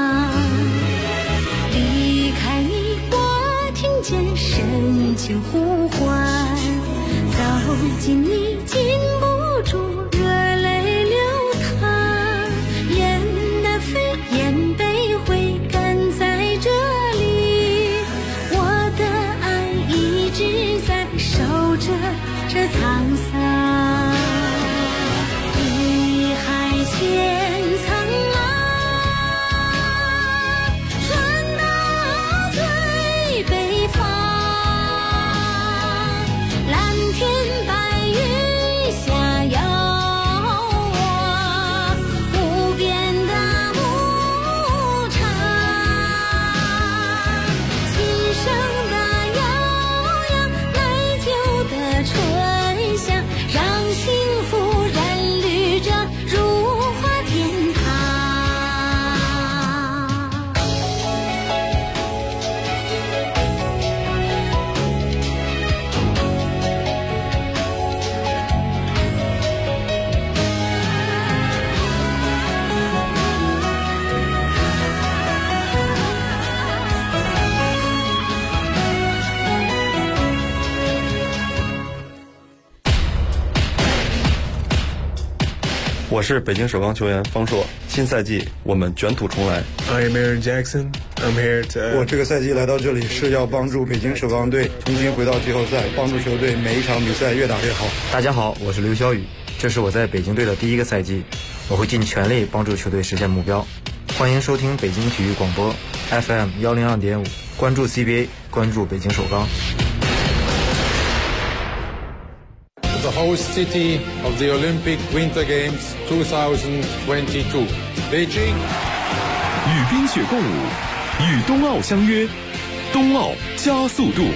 离开你，我听见深情呼唤，走近你，禁不住热泪流淌，雁南飞，雁北回，赶在这里，我的爱一直在守着这沧桑。碧海千层浪，传到最北方，蓝天白云我是北京首钢球员方硕，新赛季我们卷土重来。 I'm Aaron Jackson. I'm here to. 我这个赛季来到这里是要帮助北京首钢队重新回到季后赛，帮助球队每一场比赛越打越好。 大家好，我是刘晓宇，这是我在北京队的第一个赛季，我会尽全力帮助球队实现目标。欢迎收听北京体育广播 FM 102.5，关注 CBA， 关注北京首钢。 The host city of the Olympic Winter Games 2022, Beijing. 与冰雪共舞，与冬奥相约，冬奥加速度。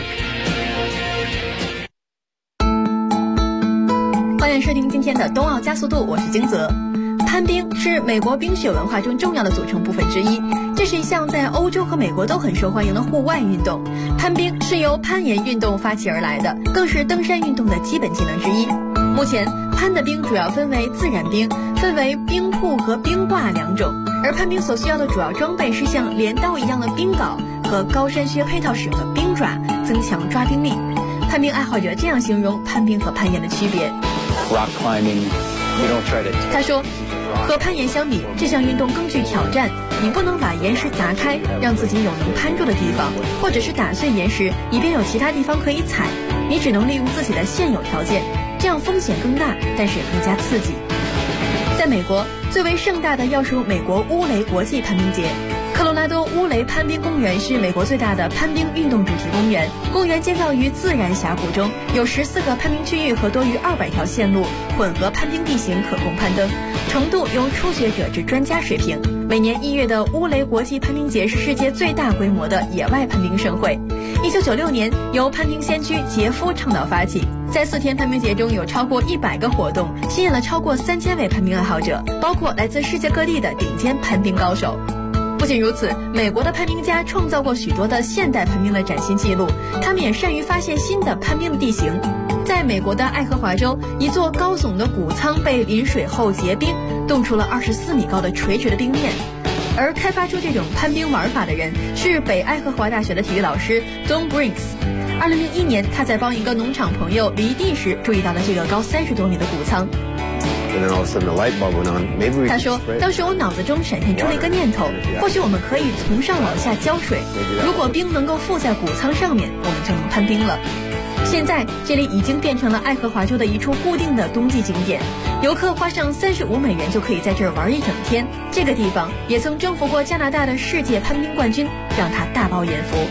欢迎收听今天的冬奥加速度，我是金泽。攀冰是美国冰雪文化中重要的组成部分之一，这是一项在欧洲和美国都很受欢迎的户外运动。攀冰是由攀岩运动发起而来的，更是登山运动的基本技能之一。目前攀的冰主要分为自然冰，分为冰瀑和冰挂两种，而攀冰所需要的主要装备是像镰刀一样的冰镐和高山靴配套使用的冰爪，增强抓冰力。攀冰爱好者这样形容攀冰和攀岩的区别。 Rock climbing, you don't try to. 他说，和攀岩相比，这项运动更具挑战。你不能把岩石砸开，让自己有能攀住的地方，或者是打碎岩石，以便有其他地方可以踩。你只能利用自己的现有条件，这样风险更大，但是也更加刺激。在美国，最为盛大的要数美国乌雷国际攀冰节。科罗拉多乌雷攀冰公园是美国最大的攀冰运动主题公园。公园建造于自然峡谷中，有14个攀冰区域和多于200条线路，混合攀冰地形可供攀登，程度由初学者至专家水平。每年1月的乌雷国际攀冰节是世界最大规模的野外攀冰盛会。1996年由攀冰先驱杰夫倡导发起，在4天攀冰节中有超过100个活动，吸引了超过3000位攀冰爱好者，包括来自世界各地的顶尖攀冰高手。不仅如此，美国的攀冰家创造过许多的现代攀冰的崭新纪录，他们也善于发现新的攀冰的地形。在美国的爱荷华州，一座高耸的谷仓被淋水后结冰，冻出了24米高的垂直的冰面。而开发出这种攀冰玩法的人是北爱荷华大学的体育老师 Don Brinks。2001年，他在帮一个农场朋友犁地时注意到了这个高30多米的谷仓。他说，当时我脑子中闪现出了一个念头，或许我们可以从上往下浇水，如果冰能够附在谷仓上面，我们就能攀冰了。现在这里已经变成了爱荷华州的一处固定的冬季景点，游客花上$35就可以在这儿玩一整天。这个地方也曾征服过加拿大的世界攀冰冠军，让他大饱眼福。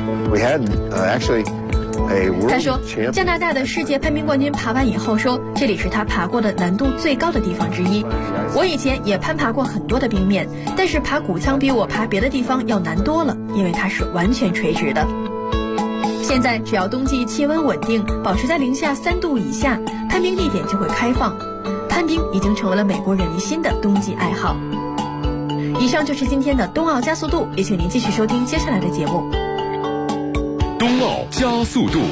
他说，加拿大的世界攀冰冠军爬完以后说，这里是他爬过的难度最高的地方之一。我以前也攀爬过很多的冰面，但是爬谷仓比我爬别的地方要难多了，因为它是完全垂直的。现在只要冬季气温稳定，保持在零下3度以下，攀冰地点就会开放。攀冰已经成为了美国人民新的冬季爱好。以上就是今天的冬奥加速度，也请您继续收听接下来的节目。 冬奥加速度。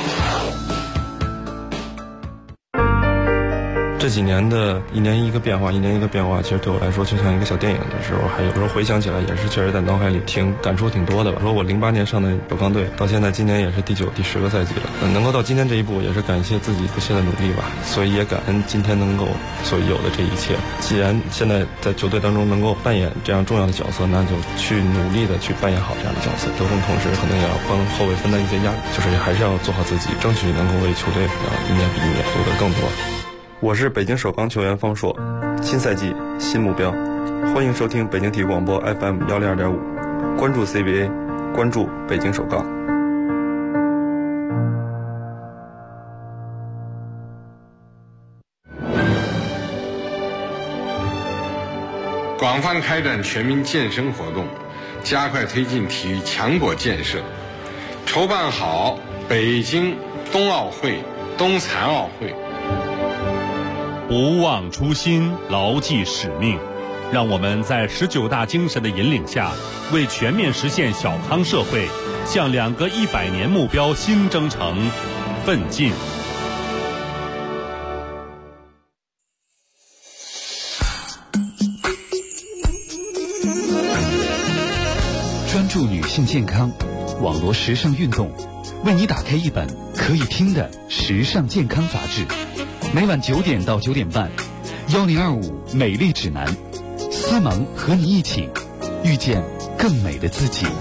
这几年的一年一个变化，其实对我来说就像一个小电影的时候，还有时候回想起来也是确实在脑海里感触挺多的吧。说我08年上的首钢队，到现在今年也是第9、第10个赛季了，能够到今天这一步，也是感谢自己不懈的努力吧。所以也感恩今天能够所有的这一切。既然现在在球队当中能够扮演这样重要的角色，那就去努力的去扮演好这样的角色。得分同时可能也要帮后卫分担一些压力，就是还是要做好自己，争取能够为球队一年比一年夺得更多。我是北京首钢球员方硕，新赛季新目标，欢迎收听北京体育广播 FM 102.5，关注 CBA， 关注北京首钢。 广泛开展全民健身活动，加快推进体育强国建设，筹办好北京冬奥会、冬残奥会。 不忘初心，牢记使命，让我们在19大精神的引领下，为全面实现小康社会，向2个100年目标新征程奋进。 专注女性健康，网罗时尚运动，为你打开一本可以听的时尚健康杂志。每晚9点到9点半， 1025美丽指南，思萌和你一起遇见更美的自己。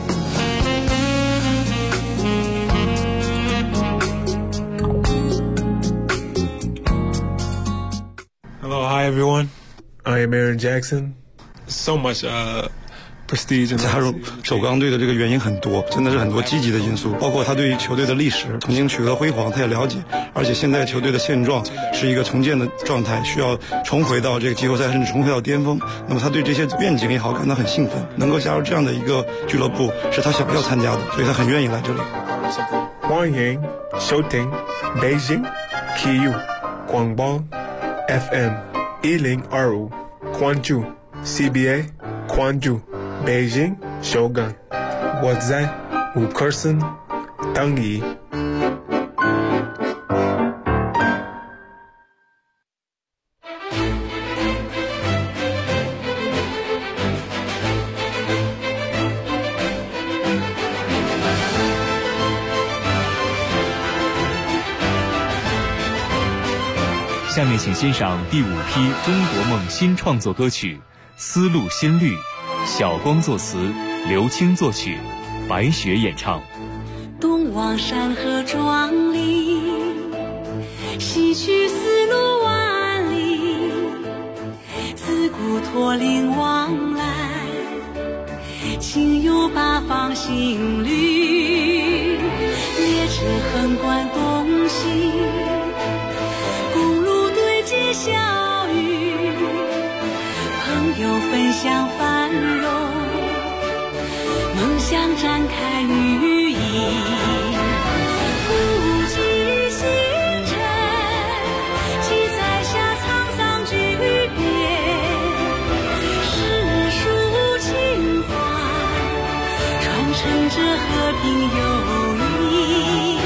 Hello, hi everyone. I am Aaron Jackson. So much prestige. 加入首钢队的这个原因很多，真的是很多积极的因素，包括他对于球队的历史曾经取得辉煌他也了解，而且现在球队的现状是一个重建的状态，需要重回到这个季后赛甚至重回到巅峰。那么他对这些愿景也好感到很兴奋，能够加入这样的一个俱乐部是他想要参加的，所以他很愿意来这里。 欢迎收听北京体育广播 FM 1025，关注 CBA， 关注北京首钢，我在五棵松等你。 下面请欣赏第5批中国梦新创作歌曲《丝路新绿》，小光作词，刘青作曲，白雪演唱。 东望山河壮丽，西去丝路万里，自古驼铃往来，情有八方新绿，列车横贯东西，小雨，朋友分享繁荣，梦想展开羽翼，故记星辰，记载下沧桑巨变，诗书情怀，传承着和平友谊。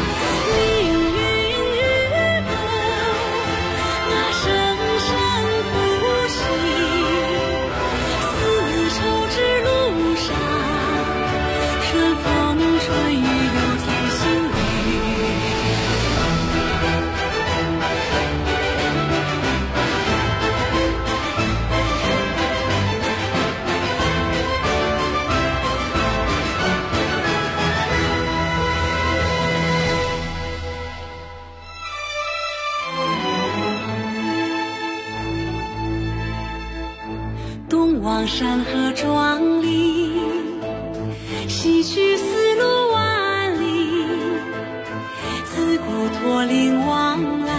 东望山河壮丽，西去丝路万里，自古驼铃往来，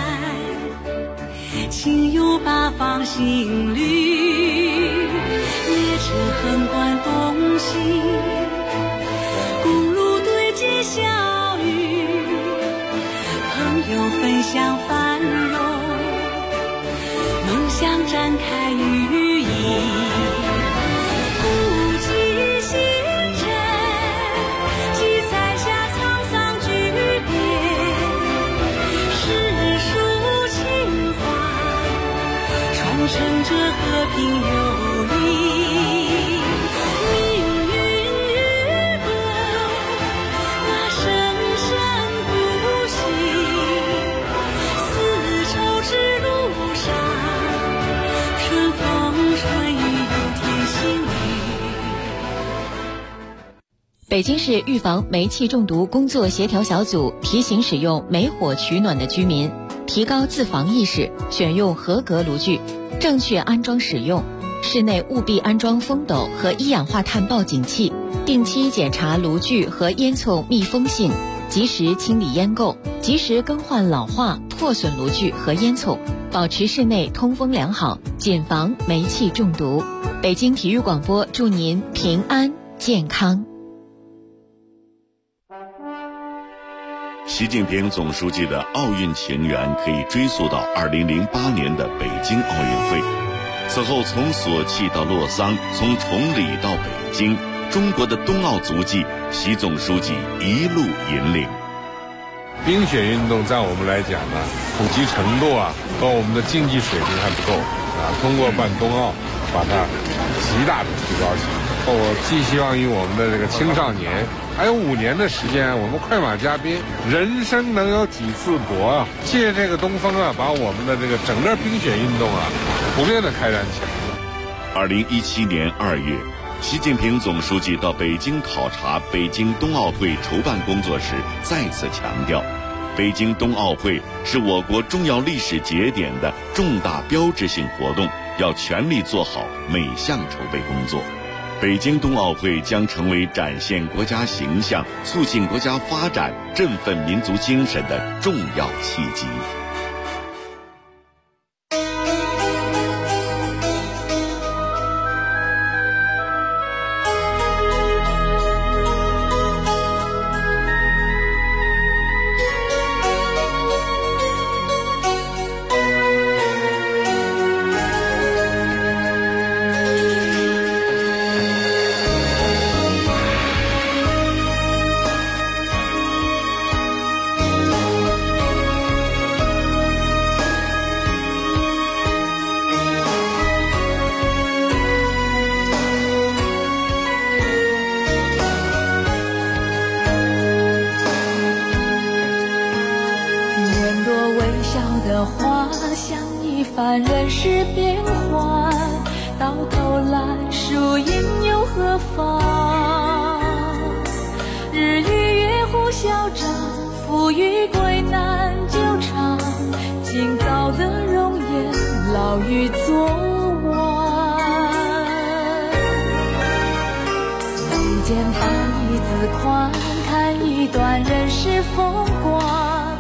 情有八方新绿，列车横贯东西，公路对接小雨，朋友分享繁荣，梦想展开羽翼。乘着和平友谊，命运与共，那生生不息，丝绸之路上，春风吹雨有天新雨。 北京市预防煤气中毒工作协调小组提醒使用煤火取暖的居民提高自防意识，选用合格炉具，正确安装使用，室内务必安装风斗和一氧化碳报警器，定期检查炉具和烟囱密封性，及时清理烟垢，及时更换老化破损炉具和烟囱，保持室内通风良好，谨防煤气中毒。北京体育广播祝您平安健康。 习近平总书记的奥运情缘可以追溯到2008年的北京奥运会。此后从索契到洛桑，从崇礼到北京，中国的冬奥足迹，习总书记一路引领。 冰雪运动在我们来讲呢，普及程度和我们的竞技水平还不够通过办冬奥，把它极大的提高起来。我寄希望于我们的这个青少年，还有5年的时间，我们快马加鞭，人生能有几次搏借这个东风把我们的这个整个冰雪运动普遍的开展起来。 2017年2月，习近平总书记到北京考察北京冬奥会筹办工作时，再次强调，北京冬奥会是我国重要历史节点的重大标志性活动，要全力做好每项筹备工作。北京冬奥会将成为展现国家形象、促进国家发展、振奋民族精神的重要契机。 凡人世变幻，到头来输赢又何妨？日与月互消长，富与贵难久长。今早的容颜，老于昨晚。眉间发一字宽，看一段人世风光。